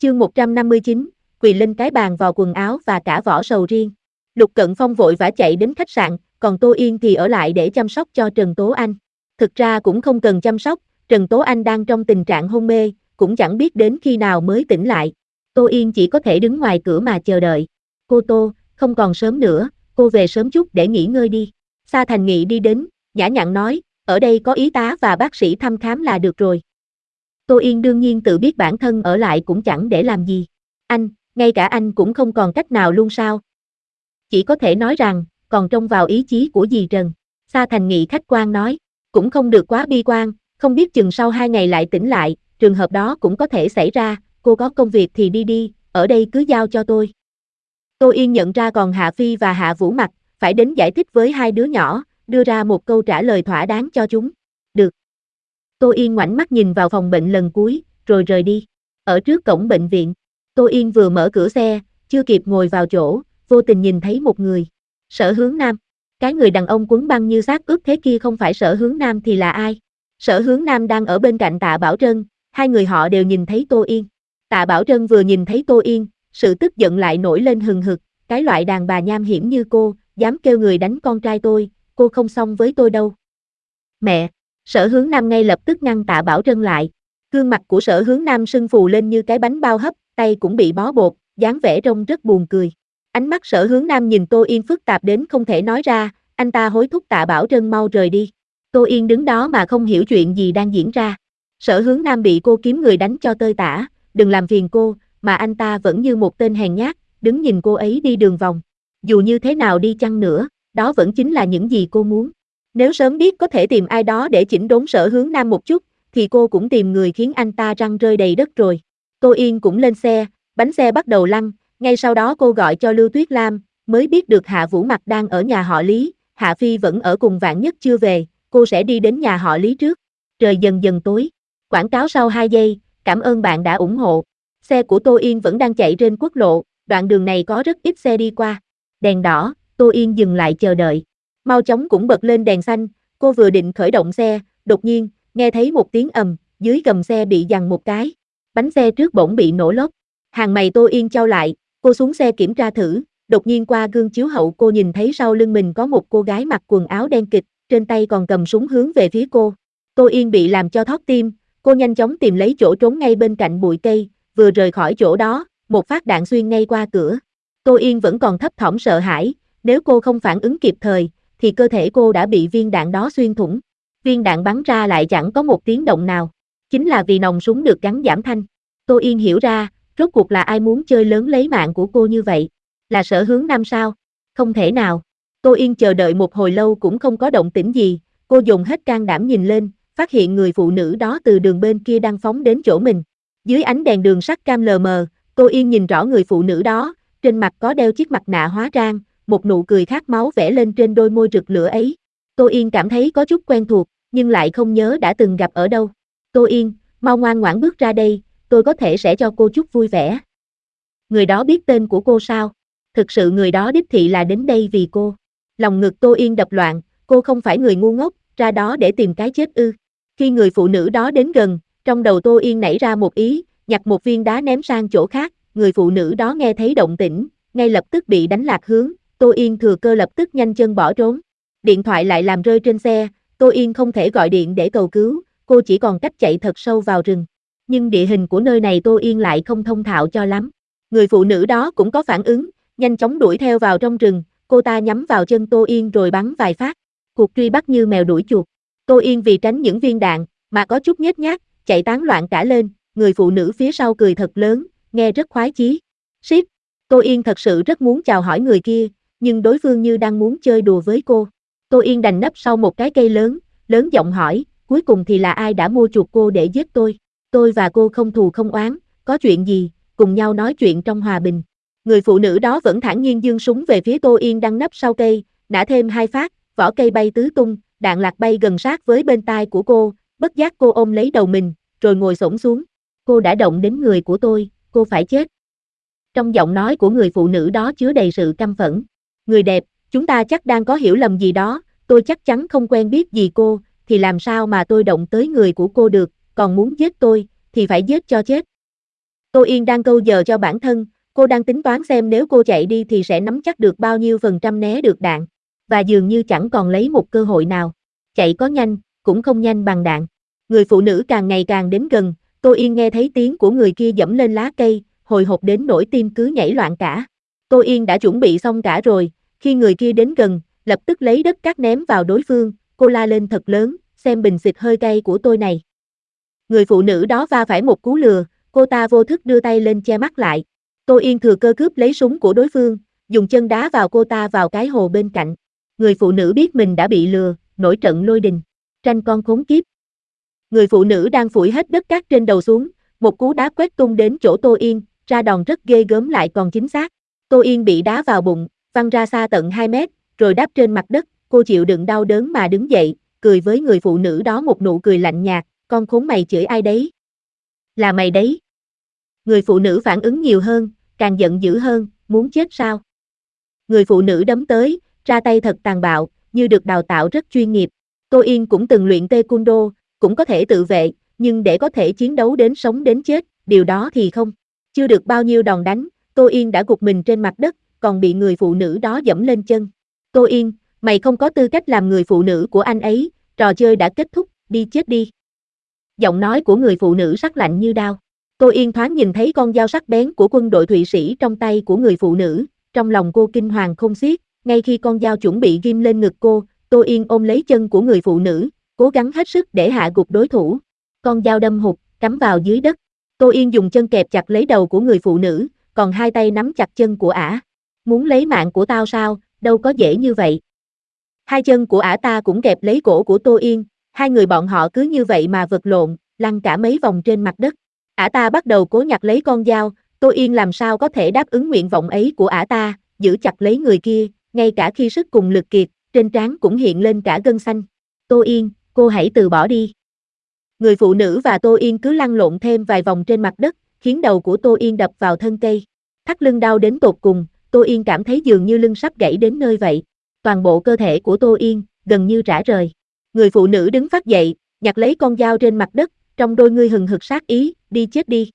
Chương 159, quỳ lên cái bàn vò quần áo và cả vỏ sầu riêng. Lục Cận Phong vội vã chạy đến khách sạn, còn Tô Yên thì ở lại để chăm sóc cho Trần Tố Anh. Thực ra cũng không cần chăm sóc, Trần Tố Anh đang trong tình trạng hôn mê, cũng chẳng biết đến khi nào mới tỉnh lại. Tô Yên chỉ có thể đứng ngoài cửa mà chờ đợi. Cô Tô, không còn sớm nữa, cô về sớm chút để nghỉ ngơi đi. Sa Thành Nghị đi đến, nhã nhặn nói, ở đây có y tá và bác sĩ thăm khám là được rồi. Tô Yên đương nhiên tự biết bản thân ở lại cũng chẳng để làm gì. Anh, ngay cả anh cũng không còn cách nào luôn sao? Chỉ có thể nói rằng, còn trông vào ý chí của dì Trần. Sa Thành Nghị khách quan nói, cũng không được quá bi quan, không biết chừng sau 2 ngày lại tỉnh lại, trường hợp đó cũng có thể xảy ra, cô có công việc thì đi đi, ở đây cứ giao cho tôi. Tô Yên nhận ra còn Hạ Phi và Hạ Vũ Mặc, phải đến giải thích với 2 đứa nhỏ, đưa ra một câu trả lời thỏa đáng cho chúng. Được. Tô Yên ngoảnh mắt nhìn vào phòng bệnh lần cuối, rồi rời đi. Ở trước cổng bệnh viện, Tô Yên vừa mở cửa xe, chưa kịp ngồi vào chỗ, vô tình nhìn thấy một người. Sở Hướng Nam. Cái người đàn ông quấn băng như xác ướp thế kia không phải Sở Hướng Nam thì là ai? Sở Hướng Nam đang ở bên cạnh Tạ Bảo Trân, 2 người họ đều nhìn thấy Tô Yên. Tạ Bảo Trân vừa nhìn thấy Tô Yên, sự tức giận lại nổi lên hừng hực, cái loại đàn bà nham hiểm như cô, dám kêu người đánh con trai tôi, cô không xong với tôi đâu. Mẹ! Sở Hướng Nam ngay lập tức ngăn Tạ Bảo Trân lại. Gương mặt của Sở Hướng Nam sưng phù lên như cái bánh bao hấp, tay cũng bị bó bột, dáng vẻ trông rất buồn cười. Ánh mắt Sở Hướng Nam nhìn Tô Yên phức tạp đến không thể nói ra, anh ta hối thúc Tạ Bảo Trân mau rời đi. Tô Yên đứng đó mà không hiểu chuyện gì đang diễn ra. Sở Hướng Nam bị cô kiếm người đánh cho tơi tả, đừng làm phiền cô, mà anh ta vẫn như một tên hèn nhát, đứng nhìn cô ấy đi đường vòng. Dù như thế nào đi chăng nữa, đó vẫn chính là những gì cô muốn. Nếu sớm biết có thể tìm ai đó để chỉnh đốn Sở Hướng Nam một chút, thì cô cũng tìm người khiến anh ta răng rơi đầy đất rồi. Tô Yên cũng lên xe, bánh xe bắt đầu lăn, ngay sau đó cô gọi cho Lưu Tuyết Lam, mới biết được Hạ Vũ Mặc đang ở nhà họ Lý, Hạ Phi vẫn ở cùng Vạn Nhất chưa về, cô sẽ đi đến nhà họ Lý trước. Trời dần dần tối. Quảng cáo sau 2 giây, cảm ơn bạn đã ủng hộ. Xe của Tô Yên vẫn đang chạy trên quốc lộ, đoạn đường này có rất ít xe đi qua. Đèn đỏ, Tô Yên dừng lại chờ đợi. Mau chóng cũng bật lên đèn xanh, cô vừa định khởi động xe, đột nhiên, nghe thấy một tiếng ầm, dưới gầm xe bị giằng một cái. Bánh xe trước bỗng bị nổ lốp. Hàng mày Tô Yên chau lại, cô xuống xe kiểm tra thử, đột nhiên qua gương chiếu hậu cô nhìn thấy sau lưng mình có một cô gái mặc quần áo đen kịt, trên tay còn cầm súng hướng về phía cô. Tô Yên bị làm cho thót tim, cô nhanh chóng tìm lấy chỗ trốn ngay bên cạnh bụi cây, vừa rời khỏi chỗ đó, một phát đạn xuyên ngay qua cửa. Tô Yên vẫn còn thấp thỏm sợ hãi, nếu cô không phản ứng kịp thời, thì cơ thể cô đã bị viên đạn đó xuyên thủng. Viên đạn bắn ra lại chẳng có một tiếng động nào. Chính là vì nòng súng được gắn giảm thanh. Tô Yên hiểu ra, rốt cuộc là ai muốn chơi lớn lấy mạng của cô như vậy? Là Sở Hướng Nam sao? Không thể nào. Tô Yên chờ đợi một hồi lâu cũng không có động tĩnh gì, cô dồn hết can đảm nhìn lên, phát hiện người phụ nữ đó từ đường bên kia đang phóng đến chỗ mình. Dưới ánh đèn đường sắt cam lờ mờ, Tô Yên nhìn rõ người phụ nữ đó, trên mặt có đeo chiếc mặt nạ hóa trang, một nụ cười khát máu vẽ lên trên đôi môi rực lửa ấy. Tô Yên cảm thấy có chút quen thuộc, nhưng lại không nhớ đã từng gặp ở đâu. Tô Yên, mau ngoan ngoãn bước ra đây, tôi có thể sẽ cho cô chút vui vẻ. Người đó biết tên của cô sao? Thực sự người đó đích thị là đến đây vì cô. Lòng ngực Tô Yên đập loạn, cô không phải người ngu ngốc, ra đó để tìm cái chết ư. Khi người phụ nữ đó đến gần, trong đầu Tô Yên nảy ra một ý, nhặt một viên đá ném sang chỗ khác, người phụ nữ đó nghe thấy động tĩnh, ngay lập tức bị đánh lạc hướng, Tô Yên thừa cơ lập tức nhanh chân bỏ trốn. Điện thoại lại làm rơi trên xe, Tô Yên không thể gọi điện để cầu cứu, cô chỉ còn cách chạy thật sâu vào rừng. Nhưng địa hình của nơi này Tô Yên lại không thông thạo cho lắm. Người phụ nữ đó cũng có phản ứng, nhanh chóng đuổi theo vào trong rừng, cô ta nhắm vào chân Tô Yên rồi bắn vài phát. Cuộc truy bắt như mèo đuổi chuột. Tô Yên vì tránh những viên đạn, mà có chút nhếch nhác, chạy tán loạn cả lên, người phụ nữ phía sau cười thật lớn, nghe rất khoái chí. Shit! Tô Yên thật sự rất muốn chào hỏi người kia, nhưng đối phương như đang muốn chơi đùa với cô. Tô Yên đành nấp sau một cái cây lớn, lớn giọng hỏi, cuối cùng thì là ai đã mua chuộc cô để giết tôi? Tôi và cô không thù không oán, có chuyện gì, cùng nhau nói chuyện trong hòa bình. Người phụ nữ đó vẫn thản nhiên giương súng về phía Tô Yên đang nấp sau cây, nã thêm 2 phát, vỏ cây bay tứ tung, đạn lạc bay gần sát với bên tai của cô, bất giác cô ôm lấy đầu mình, rồi ngồi xổm xuống. Cô đã động đến người của tôi, cô phải chết. Trong giọng nói của người phụ nữ đó chứa đầy sự căm phẫn. Người đẹp, chúng ta chắc đang có hiểu lầm gì đó, tôi chắc chắn không quen biết gì cô, thì làm sao mà tôi động tới người của cô được, còn muốn giết tôi, thì phải giết cho chết. Tô Yên đang câu giờ cho bản thân, cô đang tính toán xem nếu cô chạy đi thì sẽ nắm chắc được bao nhiêu phần trăm né được đạn. Và dường như chẳng còn lấy một cơ hội nào. Chạy có nhanh, cũng không nhanh bằng đạn. Người phụ nữ càng ngày càng đến gần, Tô Yên nghe thấy tiếng của người kia dẫm lên lá cây, hồi hộp đến nỗi tim cứ nhảy loạn cả. Tô Yên đã chuẩn bị xong cả rồi, khi người kia đến gần, lập tức lấy đất cát ném vào đối phương, cô la lên thật lớn, xem bình xịt hơi cay của tôi này. Người phụ nữ đó va phải một cú lừa, cô ta vô thức đưa tay lên che mắt lại. Tô Yên thừa cơ cướp lấy súng của đối phương, dùng chân đá vào cô ta vào cái hồ bên cạnh. Người phụ nữ biết mình đã bị lừa, nổi trận lôi đình. Tranh con khốn kiếp. Người phụ nữ đang phủi hết đất cát trên đầu xuống, một cú đá quét tung đến chỗ Tô Yên, ra đòn rất ghê gớm lại còn chính xác. Tô Yên bị đá vào bụng, văng ra xa tận 2 mét, rồi đáp trên mặt đất, cô chịu đựng đau đớn mà đứng dậy, cười với người phụ nữ đó một nụ cười lạnh nhạt, con khốn mày chửi ai đấy? Là mày đấy. Người phụ nữ phản ứng nhiều hơn, càng giận dữ hơn, muốn chết sao? Người phụ nữ đấm tới, ra tay thật tàn bạo, như được đào tạo rất chuyên nghiệp. Tô Yên cũng từng luyện taekwondo, cũng có thể tự vệ, nhưng để có thể chiến đấu đến sống đến chết, điều đó thì không. Chưa được bao nhiêu đòn đánh, Tô Yên đã gục mình trên mặt đất, còn bị người phụ nữ đó dẫm lên chân. Tô Yên, mày không có tư cách làm người phụ nữ của anh ấy, trò chơi đã kết thúc, đi chết đi. Giọng nói của người phụ nữ sắc lạnh như đao. Tô Yên thoáng nhìn thấy con dao sắc bén của quân đội Thụy Sĩ trong tay của người phụ nữ, trong lòng cô kinh hoàng không xiết, ngay khi con dao chuẩn bị ghim lên ngực cô, Tô Yên ôm lấy chân của người phụ nữ, cố gắng hết sức để hạ gục đối thủ. Con dao đâm hụt, cắm vào dưới đất. Tô Yên dùng chân kẹp chặt lấy đầu của người phụ nữ, còn hai tay nắm chặt chân của ả. Muốn lấy mạng của tao sao, đâu có dễ như vậy. Hai chân của ả ta cũng kẹp lấy cổ của Tô Yên, hai người bọn họ cứ như vậy mà vật lộn, lăn cả mấy vòng trên mặt đất. Ả ta bắt đầu cố nhặt lấy con dao, Tô Yên làm sao có thể đáp ứng nguyện vọng ấy của ả ta, giữ chặt lấy người kia, ngay cả khi sức cùng lực kiệt, trên trán cũng hiện lên cả gân xanh. Tô Yên, cô hãy từ bỏ đi. Người phụ nữ và Tô Yên cứ lăn lộn thêm vài vòng trên mặt đất, khiến đầu của Tô Yên đập vào thân cây. Thắt lưng đau đến tột cùng, Tô Yên cảm thấy dường như lưng sắp gãy đến nơi vậy. Toàn bộ cơ thể của Tô Yên, gần như rã rời. Người phụ nữ đứng phát dậy, nhặt lấy con dao trên mặt đất, trong đôi ngươi hừng hực sát ý, đi chết đi.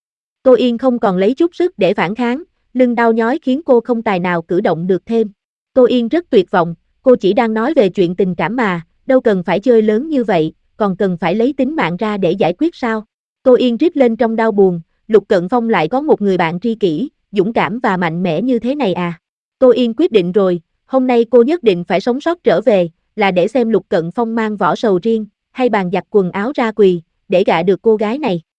Tô Yên không còn lấy chút sức để phản kháng, lưng đau nhói khiến cô không tài nào cử động được thêm. Tô Yên rất tuyệt vọng, cô chỉ đang nói về chuyện tình cảm mà, đâu cần phải chơi lớn như vậy, còn cần phải lấy tính mạng ra để giải quyết sao? Tô Yên rít lên trong đau buồn, Lục Cận Phong lại có một người bạn tri kỷ, dũng cảm và mạnh mẽ như thế này à? Tô Yên quyết định rồi, hôm nay cô nhất định phải sống sót trở về, là để xem Lục Cận Phong mang vỏ sầu riêng, hay bàn giặt quần áo ra quỳ, để gạ được cô gái này.